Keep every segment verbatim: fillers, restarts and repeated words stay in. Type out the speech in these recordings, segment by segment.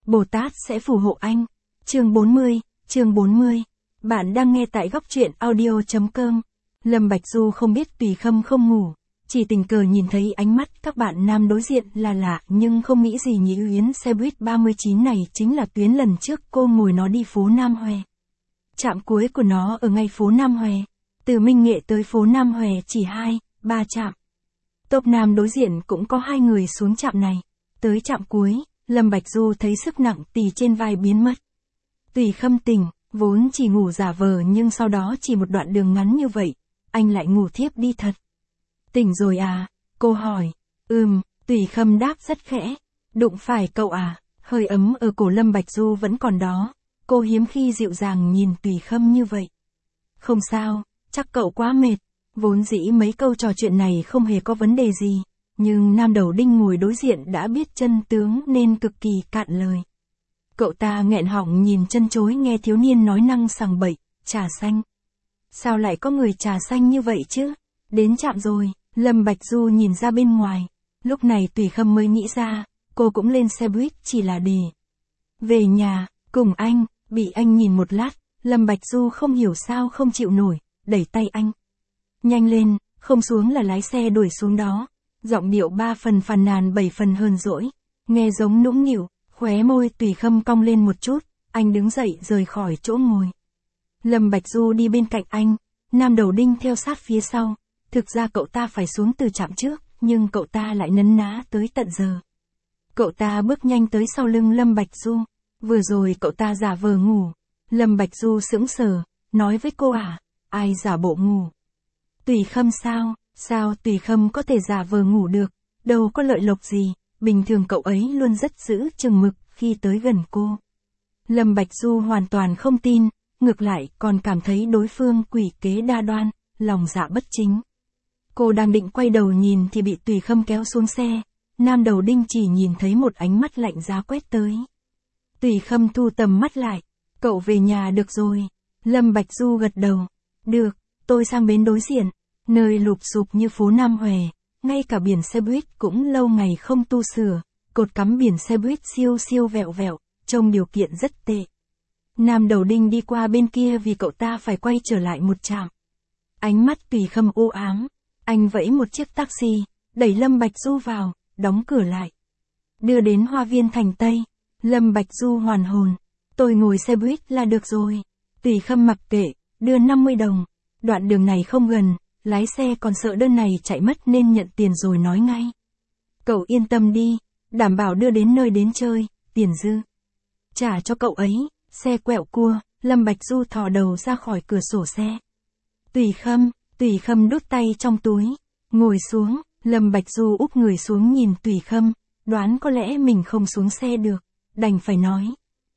Bồ Tát sẽ phù hộ anh. Chương bốn mươi, chương bốn mươi. Bạn đang nghe tại góc truyện audio.com. Lâm Bạch Du không biết Tùy Khâm không ngủ, chỉ tình cờ nhìn thấy ánh mắt các bạn nam đối diện là lạ nhưng không nghĩ gì Nhĩ Uyển xe buýt ba mươi chín này chính là tuyến lần trước cô ngồi nó đi phố Nam Hòe. Trạm cuối của nó ở ngay phố Nam Hòe. Từ Minh Nghệ tới phố Nam Hòe chỉ hai, ba trạm. Tốp nam đối diện cũng có hai người xuống trạm này. Tới trạm cuối, Lâm Bạch Du thấy sức nặng tì trên vai biến mất. Tùy Khâm tỉnh, vốn chỉ ngủ giả vờ nhưng sau đó chỉ một đoạn đường ngắn như vậy, anh lại ngủ thiếp đi thật. Tỉnh rồi à? Cô hỏi. Ừm, Tùy Khâm đáp rất khẽ. Đụng phải cậu à? Hơi ấm ở cổ Lâm Bạch Du vẫn còn đó. Cô hiếm khi dịu dàng nhìn Tùy Khâm như vậy. Không sao, chắc cậu quá mệt. Vốn dĩ mấy câu trò chuyện này không hề có vấn đề gì, nhưng nam đầu đinh ngồi đối diện đã biết chân tướng nên cực kỳ cạn lời. Cậu ta nghẹn họng nhìn chân chối nghe thiếu niên nói năng sằng bậy, trà xanh. Sao lại có người trà xanh như vậy chứ? Đến trạm rồi, Lâm Bạch Du nhìn ra bên ngoài. Lúc này Tùy Khâm mới nghĩ ra, cô cũng lên xe buýt chỉ là để về nhà, cùng anh. Bị anh nhìn một lát, Lâm Bạch Du không hiểu sao không chịu nổi, đẩy tay anh. Nhanh lên, không xuống là lái xe đuổi xuống đó. Giọng điệu ba phần phàn nàn bảy phần hờn dỗi, nghe giống nũng nịu, khóe môi Tùy Khâm cong lên một chút, anh đứng dậy rời khỏi chỗ ngồi. Lâm Bạch Du đi bên cạnh anh, nam đầu đinh theo sát phía sau. Thực ra cậu ta phải xuống từ trạm trước, nhưng cậu ta lại nấn ná tới tận giờ. Cậu ta bước nhanh tới sau lưng Lâm Bạch Du. Vừa rồi cậu ta giả vờ ngủ. Lâm Bạch Du sững sờ, nói với cô à, ai giả bộ ngủ? Tùy Khâm sao? Sao Tùy Khâm có thể giả vờ ngủ được? Đâu có lợi lộc gì, bình thường cậu ấy luôn rất giữ chừng mực khi tới gần cô. Lâm Bạch Du hoàn toàn không tin, ngược lại còn cảm thấy đối phương quỷ kế đa đoan, lòng dạ bất chính. Cô đang định quay đầu nhìn thì bị Tùy Khâm kéo xuống xe, nam đầu đinh chỉ nhìn thấy một ánh mắt lạnh giá quét tới. Tùy Khâm thu tầm mắt lại, cậu về nhà được rồi. Lâm Bạch Du gật đầu, được, tôi sang bến đối diện, nơi lụp xụp như phố Nam Hòe, ngay cả biển xe buýt cũng lâu ngày không tu sửa, cột cắm biển xe buýt siêu siêu vẹo vẹo, trông điều kiện rất tệ. Nam đầu đinh đi qua bên kia vì cậu ta phải quay trở lại một trạm. Ánh mắt Tùy Khâm u ám, anh vẫy một chiếc taxi, đẩy Lâm Bạch Du vào, đóng cửa lại. Đưa đến Hoa Viên Thành Tây. Lâm Bạch Du hoàn hồn, tôi ngồi xe buýt là được rồi. Tùy Khâm mặc kệ, đưa năm mươi đồng. Đoạn đường này không gần, lái xe còn sợ đơn này chạy mất nên nhận tiền rồi nói ngay. Cậu yên tâm đi, đảm bảo đưa đến nơi đến chơi, tiền dư trả cho cậu ấy. Xe quẹo cua, Lâm Bạch Du thò đầu ra khỏi cửa sổ xe. Tùy Khâm, Tùy Khâm đút tay trong túi, ngồi xuống. Lâm Bạch Du úp người xuống nhìn Tùy Khâm, đoán có lẽ mình không xuống xe được, đành phải nói.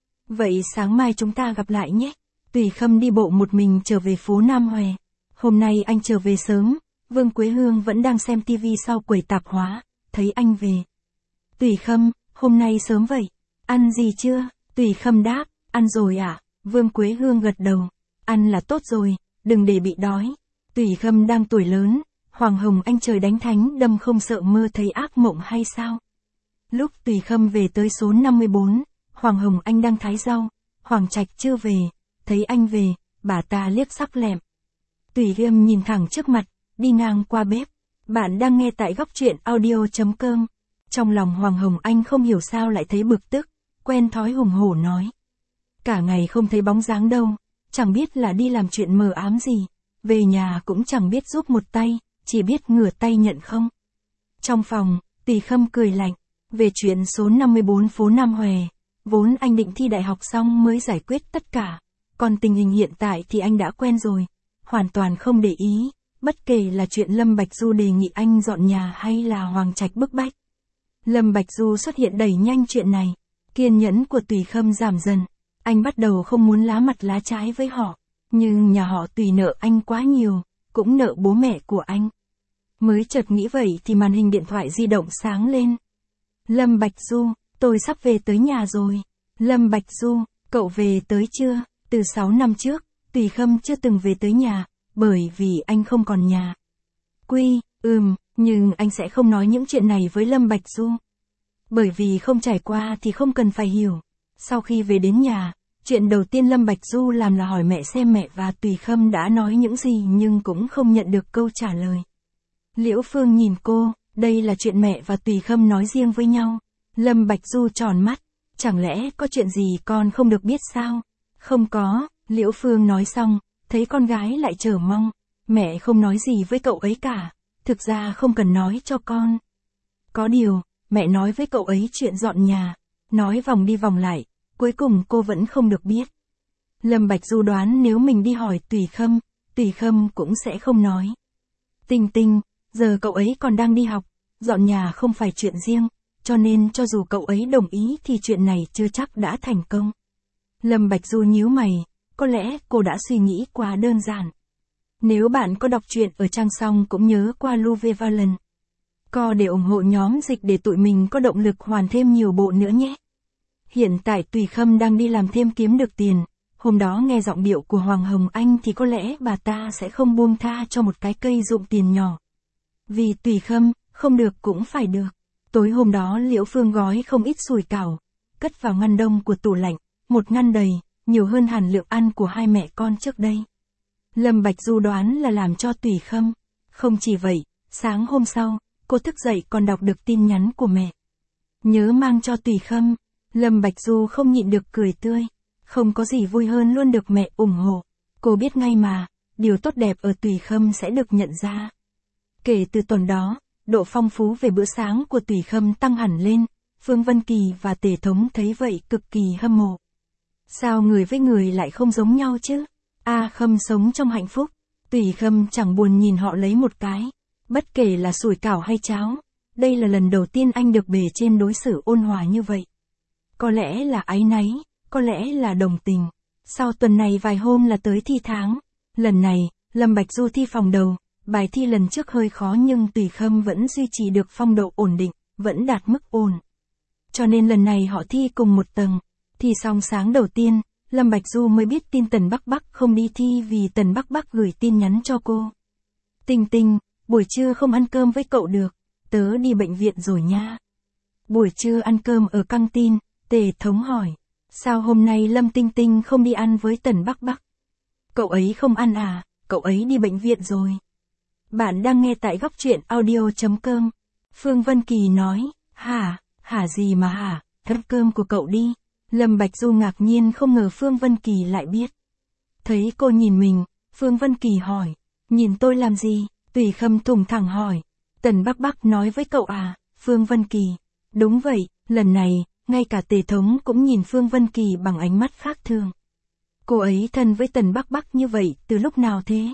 Vậy sáng mai chúng ta gặp lại nhé. Tùy Khâm đi bộ một mình trở về phố Nam Hòe. Hôm nay anh trở về sớm, Vương Quế Hương vẫn đang xem tivi sau quầy tạp hóa, thấy anh về. Tùy Khâm, hôm nay sớm vậy, ăn gì chưa? Tùy Khâm đáp, ăn rồi ạ. À? Vương Quế Hương gật đầu, ăn là tốt rồi, đừng để bị đói. Tùy Khâm đang tuổi lớn, Hoàng Hồng Anh trời đánh thánh đâm không sợ mơ thấy ác mộng hay sao? Lúc Tùy Khâm về tới số năm mươi bốn, Hoàng Hồng Anh đang thái rau, Hoàng Trạch chưa về, thấy anh về, bà ta liếc sắc lẹm. Tùy Khâm nhìn thẳng trước mặt, đi ngang qua bếp. Bạn đang nghe tại góc truyện audio.com. Trong lòng Hoàng Hồng Anh không hiểu sao lại thấy bực tức, quen thói hùng hổ nói. Cả ngày không thấy bóng dáng đâu, chẳng biết là đi làm chuyện mờ ám gì, về nhà cũng chẳng biết giúp một tay, chỉ biết ngửa tay nhận không. Trong phòng, Tùy Khâm cười lạnh, về chuyện số năm mươi bốn phố Nam Hòe, vốn anh định thi đại học xong mới giải quyết tất cả, còn tình hình hiện tại thì anh đã quen rồi, hoàn toàn không để ý, bất kể là chuyện Lâm Bạch Du đề nghị anh dọn nhà hay là Hoàng Trạch bức bách. Lâm Bạch Du xuất hiện đẩy nhanh chuyện này, kiên nhẫn của Tùy Khâm giảm dần, anh bắt đầu không muốn lá mặt lá trái với họ, nhưng nhà họ Tùy nợ anh quá nhiều, cũng nợ bố mẹ của anh. Mới chợt nghĩ vậy thì màn hình điện thoại di động sáng lên. Lâm Bạch Du, tôi sắp về tới nhà rồi. Lâm Bạch Du, cậu về tới chưa? Từ sáu năm trước, Tùy Khâm chưa từng về tới nhà, bởi vì anh không còn nhà. Quy, ừm, nhưng anh sẽ không nói những chuyện này với Lâm Bạch Du. Bởi vì không trải qua thì không cần phải hiểu. Sau khi về đến nhà, chuyện đầu tiên Lâm Bạch Du làm là hỏi mẹ xem mẹ và Tùy Khâm đã nói những gì nhưng cũng không nhận được câu trả lời. Liễu Phương nhìn cô, đây là chuyện mẹ và Tùy Khâm nói riêng với nhau. Lâm Bạch Du tròn mắt, chẳng lẽ có chuyện gì con không được biết sao? Không có, Liễu Phương nói xong, thấy con gái lại chờ mong. Mẹ không nói gì với cậu ấy cả, thực ra không cần nói cho con. Có điều, mẹ nói với cậu ấy chuyện dọn nhà, nói vòng đi vòng lại, cuối cùng cô vẫn không được biết. Lâm Bạch Du đoán nếu mình đi hỏi Tùy Khâm, Tùy Khâm cũng sẽ không nói. Tinh Tinh, giờ cậu ấy còn đang đi học, dọn nhà không phải chuyện riêng, cho nên cho dù cậu ấy đồng ý thì chuyện này chưa chắc đã thành công. Lâm Bạch Du nhíu mày, có lẽ cô đã suy nghĩ quá đơn giản. Nếu bạn có đọc truyện ở trang xong cũng nhớ qua Luve Valen. Co để ủng hộ nhóm dịch để tụi mình có động lực hoàn thêm nhiều bộ nữa nhé. Hiện tại Tùy Khâm đang đi làm thêm kiếm được tiền, hôm đó nghe giọng điệu của Hoàng Hồng Anh thì có lẽ bà ta sẽ không buông tha cho một cái cây rụng tiền nhỏ. Vì Tùy Khâm, không được cũng phải được. Tối hôm đó Liễu Phương gói không ít sủi cảo, cất vào ngăn đông của tủ lạnh, một ngăn đầy, nhiều hơn hẳn lượng ăn của hai mẹ con trước đây. Lâm Bạch Du đoán là làm cho Tùy Khâm. Không chỉ vậy, sáng hôm sau, cô thức dậy còn đọc được tin nhắn của mẹ. Nhớ mang cho Tùy Khâm. Lâm Bạch Du không nhịn được cười tươi. Không có gì vui hơn luôn được mẹ ủng hộ. Cô biết ngay mà, điều tốt đẹp ở Tùy Khâm sẽ được nhận ra. Kể từ tuần đó, độ phong phú về bữa sáng của Tùy Khâm tăng hẳn lên. Phương Vân Kỳ và Tề Thống thấy vậy cực kỳ hâm mộ. Sao người với người lại không giống nhau chứ? A Khâm sống trong hạnh phúc. Tùy Khâm chẳng buồn nhìn họ lấy một cái. Bất kể là sủi cảo hay cháo. Đây là lần đầu tiên anh được bề trên đối xử ôn hòa như vậy. Có lẽ là áy náy, có lẽ là đồng tình. Sau tuần này vài hôm là tới thi tháng. Lần này, Lâm Bạch Du thi phòng đầu. Bài thi lần trước hơi khó nhưng Tùy Khâm vẫn duy trì được phong độ ổn định, vẫn đạt mức ổn. Cho nên lần này họ thi cùng một tầng. Thi xong sáng đầu tiên, Lâm Bạch Du mới biết tin Tần Bắc Bắc không đi thi vì Tần Bắc Bắc gửi tin nhắn cho cô. Tinh Tinh, buổi trưa không ăn cơm với cậu được, tớ đi bệnh viện rồi nha. Buổi trưa ăn cơm ở căng tin, Tề Thống hỏi. Sao hôm nay Lâm Tinh Tinh không đi ăn với Tần Bắc Bắc? Cậu ấy không ăn à, cậu ấy đi bệnh viện rồi. Bạn đang nghe tại góc truyện audio chấm com. Phương Vân Kỳ nói, hả, hả gì mà hả, thắp cơm của cậu đi. Lâm Bạch Du ngạc nhiên không ngờ Phương Vân Kỳ lại biết. Thấy cô nhìn mình, Phương Vân Kỳ hỏi, nhìn tôi làm gì? Tùy Khâm thùng thẳng hỏi, Tần Bắc Bắc nói với cậu à? Phương Vân Kỳ, đúng vậy, lần này, ngay cả Tề Thống cũng nhìn Phương Vân Kỳ bằng ánh mắt khác thường. Cô ấy thân với Tần Bắc Bắc như vậy từ lúc nào thế?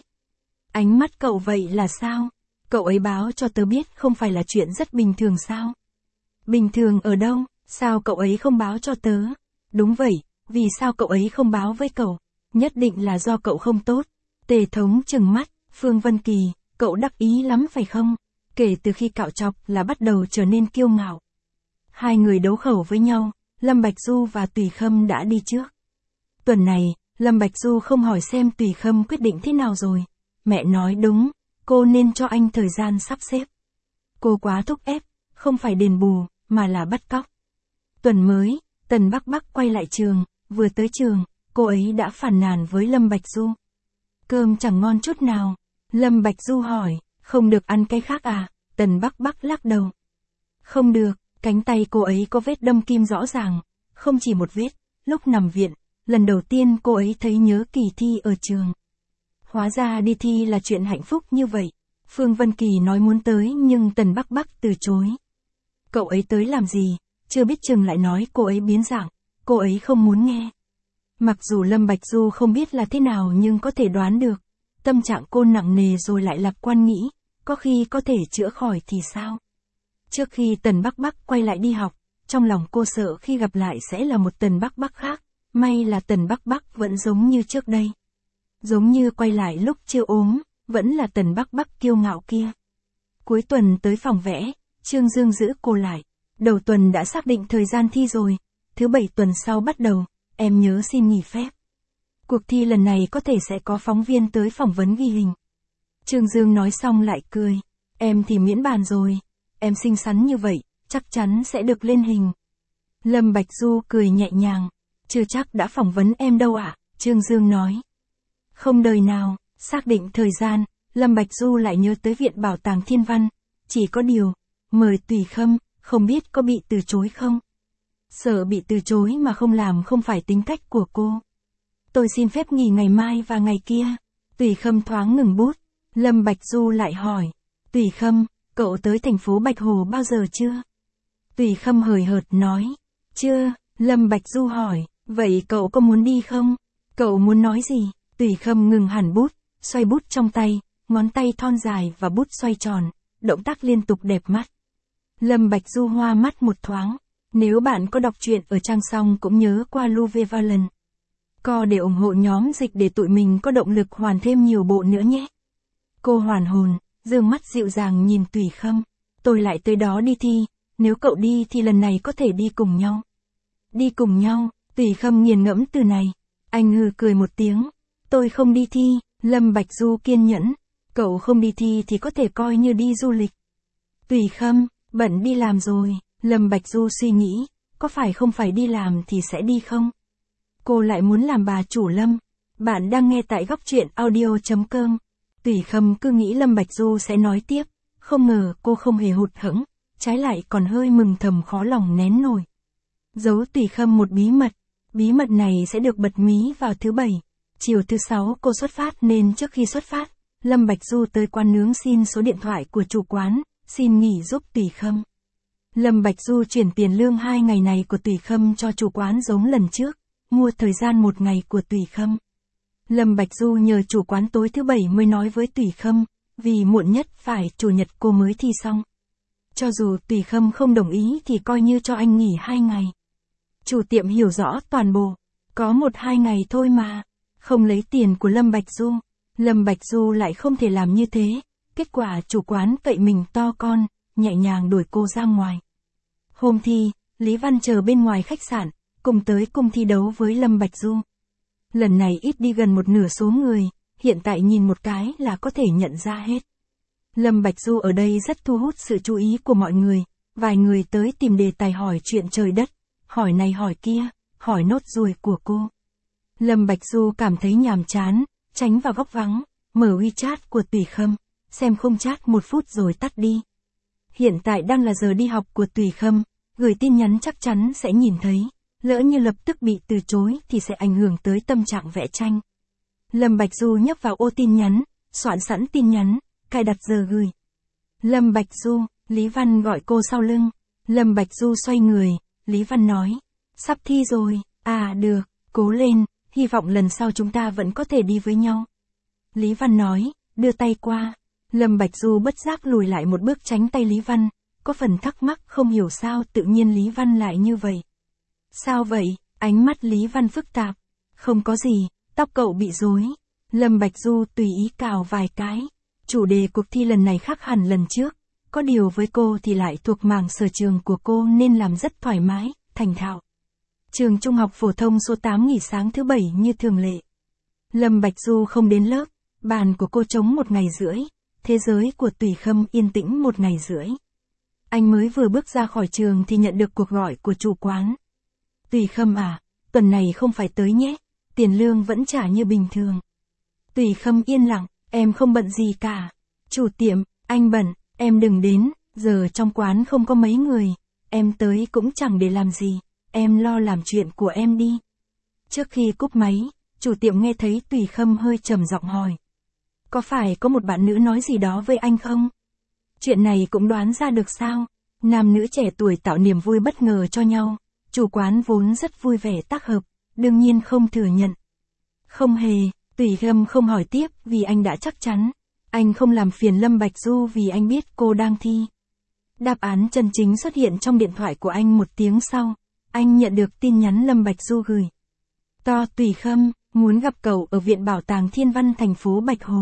Ánh mắt cậu vậy là sao? Cậu ấy báo cho tớ biết không phải là chuyện rất bình thường sao? Bình thường ở đâu? Sao cậu ấy không báo cho tớ? Đúng vậy, vì sao cậu ấy không báo với cậu? Nhất định là do cậu không tốt. Tề Thống trừng mắt, Phương Vân Kỳ, cậu đắc ý lắm phải không? Kể từ khi cạo chọc là bắt đầu trở nên kiêu ngạo. Hai người đấu khẩu với nhau, Lâm Bạch Du và Tùy Khâm đã đi trước. Tuần này, Lâm Bạch Du không hỏi xem Tùy Khâm quyết định thế nào rồi. Mẹ nói đúng, cô nên cho anh thời gian sắp xếp. Cô quá thúc ép, không phải đền bù, mà là bắt cóc. Tuần mới, Tần Bắc Bắc quay lại trường, vừa tới trường, cô ấy đã phàn nàn với Lâm Bạch Du. Cơm chẳng ngon chút nào. Lâm Bạch Du hỏi, không được ăn cái khác à? Tần Bắc Bắc lắc đầu. Không được, cánh tay cô ấy có vết đâm kim rõ ràng, không chỉ một vết, lúc nằm viện, lần đầu tiên cô ấy thấy nhớ kỳ thi ở trường. Hóa ra đi thi là chuyện hạnh phúc như vậy. Phương Vân Kỳ nói muốn tới nhưng Tần Bắc Bắc từ chối. Cậu ấy tới làm gì? Chưa biết chừng lại nói cô ấy biến dạng, cô ấy không muốn nghe. Mặc dù Lâm Bạch Du không biết là thế nào nhưng có thể đoán được. Tâm trạng cô nặng nề rồi lại lạc quan nghĩ, có khi có thể chữa khỏi thì sao? Trước khi Tần Bắc Bắc quay lại đi học, trong lòng cô sợ khi gặp lại sẽ là một Tần Bắc Bắc khác, may là Tần Bắc Bắc vẫn giống như trước đây. Giống như quay lại lúc chưa ốm, vẫn là Tần Bắc Bắc kiêu ngạo kia. Cuối tuần tới phòng vẽ, Trương Dương giữ cô lại. Đầu tuần đã xác định thời gian thi rồi, thứ bảy tuần sau bắt đầu, em nhớ xin nghỉ phép. Cuộc thi lần này có thể sẽ có phóng viên tới phỏng vấn ghi hình. Trương Dương nói xong lại cười, em thì miễn bàn rồi, em xinh xắn như vậy, chắc chắn sẽ được lên hình. Lâm Bạch Du cười nhẹ nhàng, Chưa chắc đã phỏng vấn em đâu ạ, Trương Dương nói. Không đời nào, xác định thời gian, Lâm Bạch Du lại nhớ tới Viện Bảo tàng Thiên Văn. Chỉ có điều, mời Tùy Khâm, không biết có bị từ chối không? Sợ bị từ chối mà không làm không phải tính cách của cô. Tôi xin phép nghỉ ngày mai và ngày kia. Tùy Khâm thoáng ngừng bút. Lâm Bạch Du lại hỏi. Tùy Khâm, cậu tới thành phố Bạch Hồ bao giờ chưa? Tùy Khâm hời hợt nói. Chưa. Lâm Bạch Du hỏi. Vậy cậu có muốn đi không? Cậu muốn nói gì? Tùy Khâm ngừng hẳn bút, xoay bút trong tay, ngón tay thon dài và bút xoay tròn, động tác liên tục đẹp mắt. Lâm Bạch Du hoa mắt một thoáng. Nếu bạn có đọc truyện ở trang xong cũng nhớ qua Louve Valen. Co để ủng hộ nhóm dịch để tụi mình có động lực hoàn thêm nhiều bộ nữa nhé. Cô hoàn hồn, dương mắt dịu dàng nhìn Tùy Khâm. Tôi lại tới đó đi thi, nếu cậu đi thì lần này có thể đi cùng nhau. Đi cùng nhau, Tùy Khâm nghiền ngẫm từ này. Anh hừ cười một tiếng. Tôi không đi thi, Lâm Bạch Du kiên nhẫn. Cậu không đi thi thì có thể coi như đi du lịch. Tùy Khâm, bận đi làm rồi. Lâm Bạch Du suy nghĩ, có phải không phải đi làm thì sẽ đi không? Cô lại muốn làm bà chủ Lâm. Bạn đang nghe tại góc truyện audio chấm com. Tùy Khâm cứ nghĩ Lâm Bạch Du sẽ nói tiếp, không ngờ cô không hề hụt hẫng, trái lại còn hơi mừng thầm khó lòng nén nổi. Giấu Tùy Khâm một bí mật, bí mật này sẽ được bật mí vào thứ bảy. Chiều thứ sáu cô xuất phát nên trước khi xuất phát, Lâm Bạch Du tới quán nướng xin số điện thoại của chủ quán, xin nghỉ giúp Tùy Khâm. Lâm Bạch Du chuyển tiền lương hai ngày này của Tùy Khâm cho chủ quán giống lần trước, mua thời gian một ngày của Tùy Khâm. Lâm Bạch Du nhờ chủ quán tối thứ bảy mới nói với Tùy Khâm, vì muộn nhất phải chủ nhật cô mới thi xong. Cho dù Tùy Khâm không đồng ý thì coi như cho anh nghỉ hai ngày. Chủ tiệm hiểu rõ toàn bộ, có một hai ngày thôi mà, không lấy tiền của Lâm Bạch Du. Lâm Bạch Du lại không thể làm như thế, kết quả chủ quán cậy mình to con, nhẹ nhàng đuổi cô ra ngoài. Hôm thi, Lý Văn chờ bên ngoài khách sạn, cùng tới cùng thi đấu với Lâm Bạch Du. Lần này ít đi gần một nửa số người, hiện tại nhìn một cái là có thể nhận ra hết. Lâm Bạch Du ở đây rất thu hút sự chú ý của mọi người, vài người tới tìm đề tài hỏi chuyện trời đất, hỏi này hỏi kia, hỏi nốt ruồi của cô. Lâm Bạch Du cảm thấy nhàm chán, tránh vào góc vắng, mở WeChat của Tùy Khâm, xem không chat một phút rồi tắt đi. Hiện tại đang là giờ đi học của Tùy Khâm, gửi tin nhắn chắc chắn sẽ nhìn thấy, lỡ như lập tức bị từ chối thì sẽ ảnh hưởng tới tâm trạng vẽ tranh. Lâm Bạch Du nhấp vào ô tin nhắn, soạn sẵn tin nhắn, cài đặt giờ gửi. Lâm Bạch Du, Lý Văn gọi cô sau lưng. Lâm Bạch Du xoay người, Lý Văn nói, sắp thi rồi, à được, cố lên, hy vọng lần sau chúng ta vẫn có thể đi với nhau. Lý Văn nói, đưa tay qua. Lâm Bạch Du bất giác lùi lại một bước tránh tay Lý Văn, có phần thắc mắc không hiểu sao tự nhiên Lý Văn lại như vậy. Sao vậy? Ánh mắt Lý Văn phức tạp. Không có gì, tóc cậu bị rối. Lâm Bạch Du tùy ý cào vài cái. Chủ đề cuộc thi lần này khác hẳn lần trước. Có điều với cô thì lại thuộc mảng sở trường của cô nên làm rất thoải mái, thành thạo. Trường Trung học phổ thông số tám nghỉ sáng thứ bảy như thường lệ. Lâm Bạch Du không đến lớp, bàn của cô trống một ngày rưỡi. Thế giới của Tùy Khâm yên tĩnh một ngày rưỡi. Anh mới vừa bước ra khỏi trường thì nhận được cuộc gọi của chủ quán. Tùy Khâm à, tuần này không phải tới nhé, tiền lương vẫn trả như bình thường. Tùy Khâm yên lặng, em không bận gì cả. Chủ tiệm, anh bận, em đừng đến, giờ trong quán không có mấy người, em tới cũng chẳng để làm gì, em lo làm chuyện của em đi. Trước khi cúp máy, chủ tiệm nghe thấy Tùy Khâm hơi trầm giọng hỏi. Có phải có một bạn nữ nói gì đó với anh không? Chuyện này cũng đoán ra được sao? Nam nữ trẻ tuổi tạo niềm vui bất ngờ cho nhau. Chủ quán vốn rất vui vẻ tác hợp, đương nhiên không thừa nhận. Không hề, Tùy Khâm không hỏi tiếp vì anh đã chắc chắn. Anh không làm phiền Lâm Bạch Du vì anh biết cô đang thi. Đáp án chân chính xuất hiện trong điện thoại của anh một tiếng sau. Anh nhận được tin nhắn Lâm Bạch Du gửi. To Tùy Khâm, muốn gặp cậu ở Viện Bảo tàng Thiên Văn thành phố Bạch Hồ.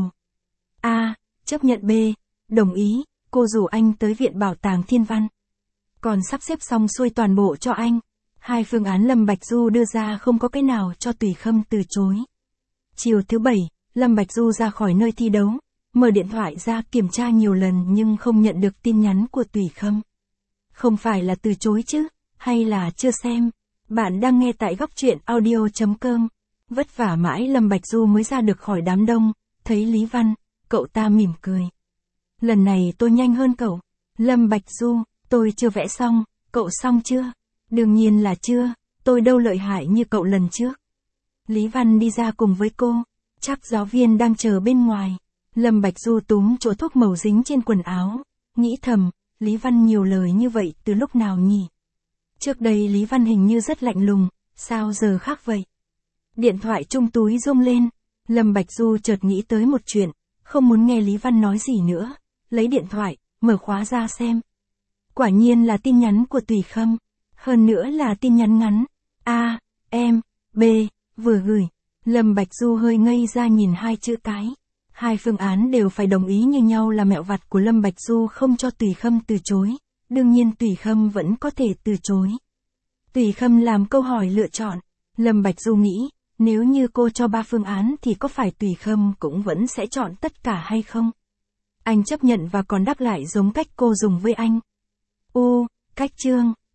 A, chấp nhận B, đồng ý, cô rủ anh tới Viện Bảo tàng Thiên Văn. Còn sắp xếp xong xuôi toàn bộ cho anh. Hai phương án Lâm Bạch Du đưa ra không có cái nào cho Tùy Khâm từ chối. Chiều thứ bảy, Lâm Bạch Du ra khỏi nơi thi đấu, mở điện thoại ra kiểm tra nhiều lần nhưng không nhận được tin nhắn của Tùy Khâm. Không phải là từ chối chứ, hay là chưa xem. Bạn đang nghe tại góc truyện audio.com. Vất vả mãi Lâm Bạch Du mới ra được khỏi đám đông, thấy Lý Văn, cậu ta mỉm cười. Lần này tôi nhanh hơn cậu. Lâm Bạch Du, tôi chưa vẽ xong, cậu xong chưa? Đương nhiên là chưa, tôi đâu lợi hại như cậu lần trước. Lý Văn đi ra cùng với cô, chắc giáo viên đang chờ bên ngoài. Lâm Bạch Du túm chỗ thuốc màu dính trên quần áo, nghĩ thầm, Lý Văn nhiều lời như vậy từ lúc nào nhỉ? Trước đây Lý Văn hình như rất lạnh lùng, sao giờ khác vậy? Điện thoại trong túi rung lên, Lâm Bạch Du chợt nghĩ tới một chuyện, không muốn nghe Lý Văn nói gì nữa, lấy điện thoại, mở khóa ra xem. Quả nhiên là tin nhắn của Tùy Khâm, hơn nữa là tin nhắn ngắn, A, em, B, vừa gửi. Lâm Bạch Du hơi ngây ra nhìn hai chữ cái. Hai phương án đều phải đồng ý như nhau là mẹo vặt của Lâm Bạch Du không cho Tùy Khâm từ chối, đương nhiên Tùy Khâm vẫn có thể từ chối. Tùy Khâm làm câu hỏi lựa chọn, Lâm Bạch Du nghĩ, nếu như cô cho ba phương án thì có phải Tùy Khâm cũng vẫn sẽ chọn tất cả hay không? Anh chấp nhận và còn đáp lại giống cách cô dùng với anh. U, cách chương.